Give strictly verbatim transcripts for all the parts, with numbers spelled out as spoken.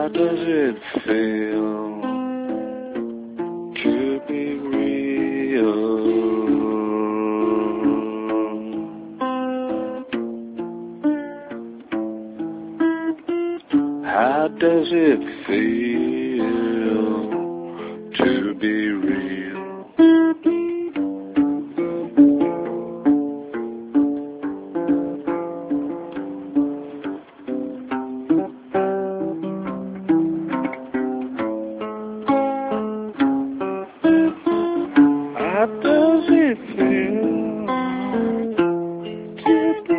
How does it feel to be real? How does it feel to be real? How does it feel to be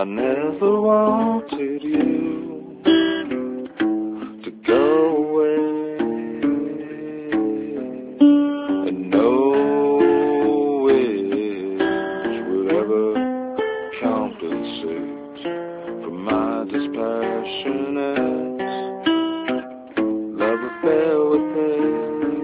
I never wanted you to go away, and no wish would ever compensate for my dispassionate love affair with him.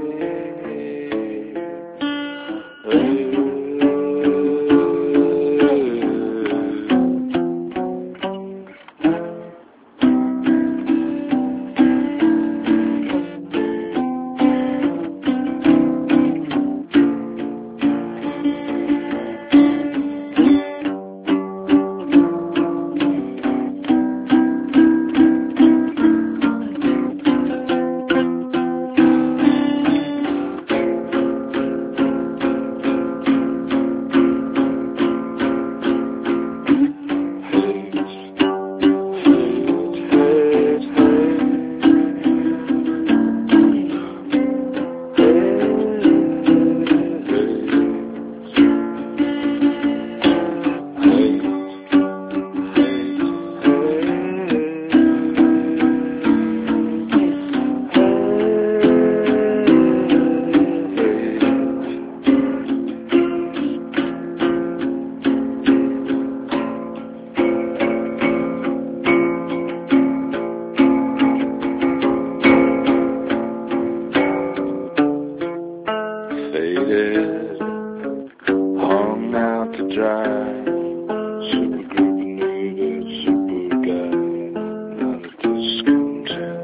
Faded, hung out to dry, super group needed, super guy, not a discontent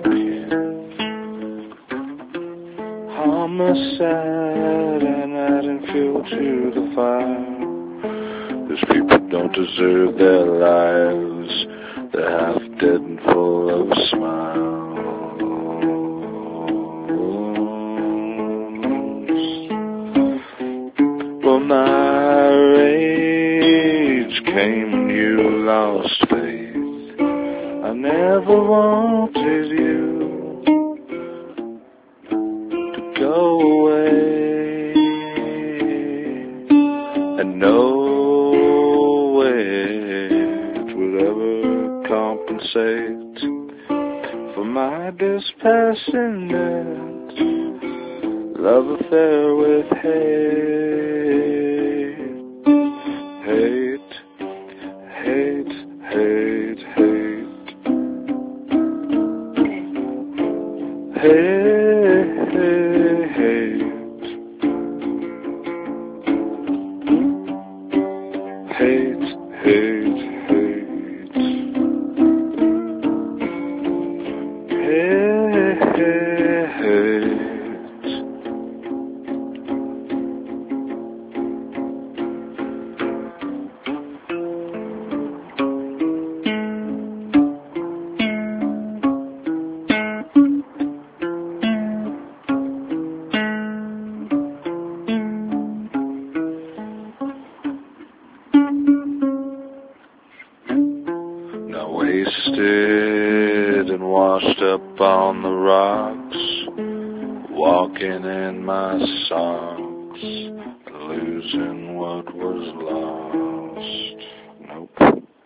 like him. Homicide and adding fuel to the fire. These people don't deserve their lives, they're half dead and full of smiles. Well, my rage came when you lost faith. I never wanted you to go away, and no wage would ever compensate for my dispassionate love affair with hate. Hate, hate, hate, hate. Hate, hate, hate. Hate, hate, hate. Hate, hate, hate. Now wasted and washed up on the rocks, walking in my socks, losing what was lost. Nope.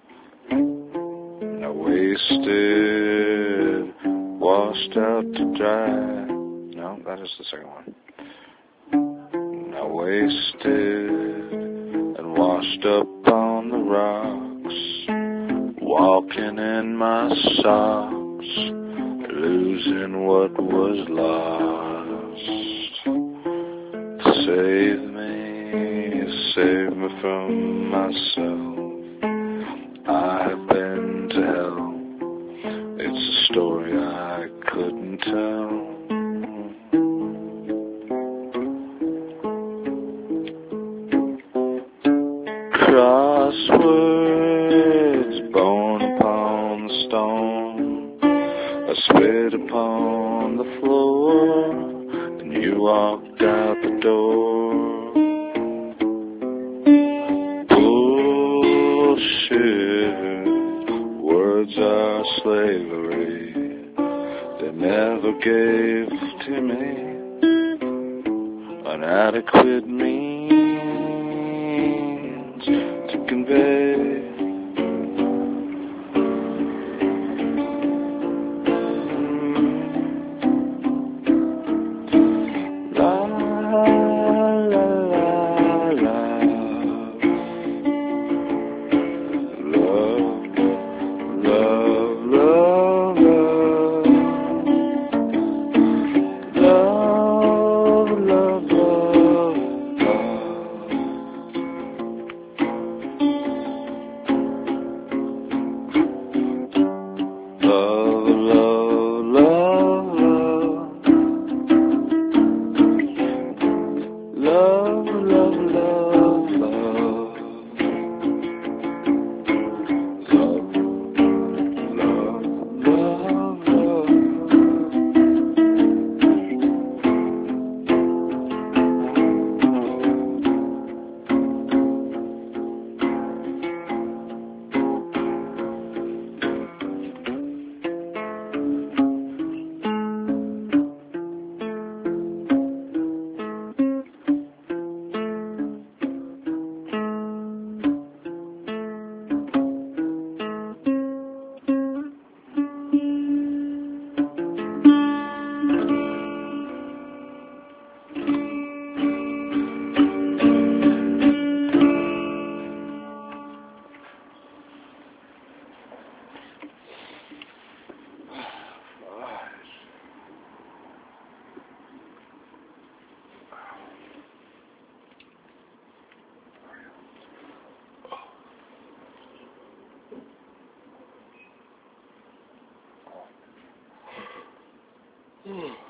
Now wasted, washed out to dry. No, that is the second one. Now wasted and washed up on the rocks, walking in my socks, losing what was lost. Save me, save me from myself. I have been to hell. It's a story I couldn't tell. Crosswords, bone upon the stone, I spit upon the floor, and you walked out the door. Bullshit, words are slavery, they never gave to me an adequate means to convey Hmm.